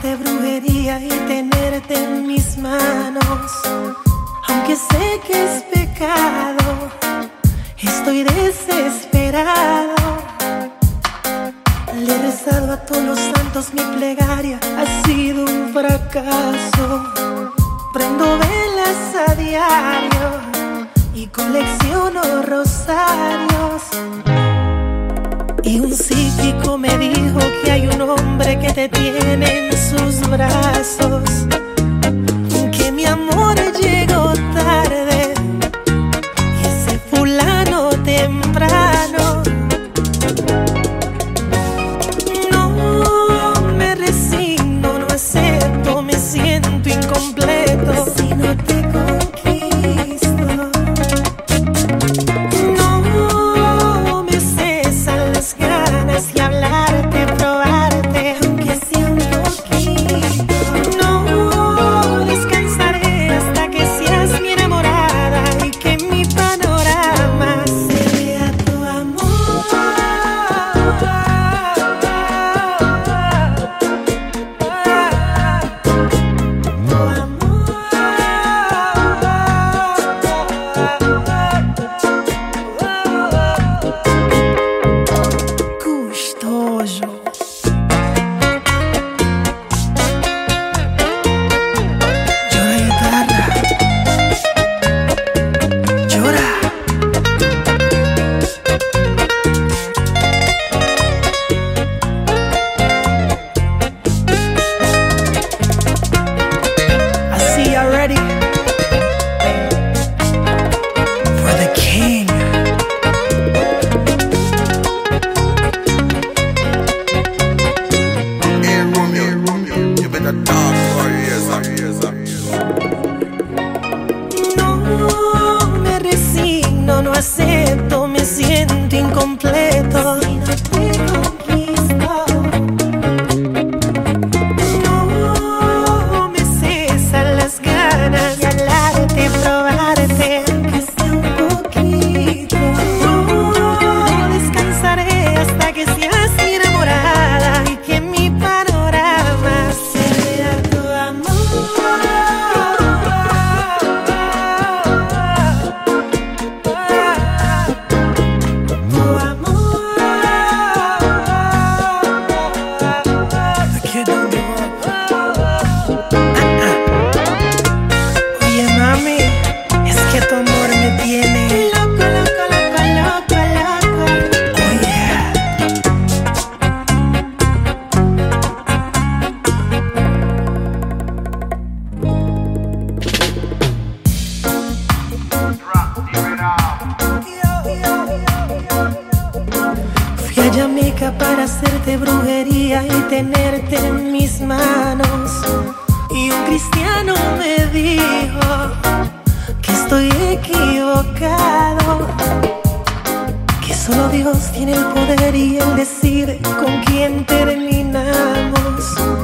hacerte brujería y tenerte en mis manos. Aunque sé que es pecado, estoy desesperado. Le he rezado a todos los santos, mi plegaria ha sido un fracaso. Prendo velas a diario y colecciono rosarios. Y un psíquico me dijo que hay un hombre que te tiene en sus brazos, que mi amor llegó tarde y ese fulano temprano. No me resigno, no acepto, me siento incompleto si no te conquisto. No me cesan las ganas de hablarte, probarte, aunque sea un poquito. No descansaré hasta que seas mi enamorada y que mi panorama sea tu amor. Gostoso. Llora guitarra, llora. I see you ready for the king. Hey Romeo, you better talk for years. No me resigno, no acepto, me siento incompleto si no te conquisto. No me cesan las ganas de hablarte, probarte, aunque sea un poquito. No descansaré hasta que seas mi enamorada y que mi panorama sea tu amor. Tu amor. The kid don't give up. Oye mami, es que tu amor me tiene loco, loco, loco, loco, loco. Oh yeah. Fui a Jamaica para hacerte brujería y tenerte en mis manos. Y un cristiano me dijo que estoy equivocado, que solo Dios tiene el poder y Él decide con quién terminamos.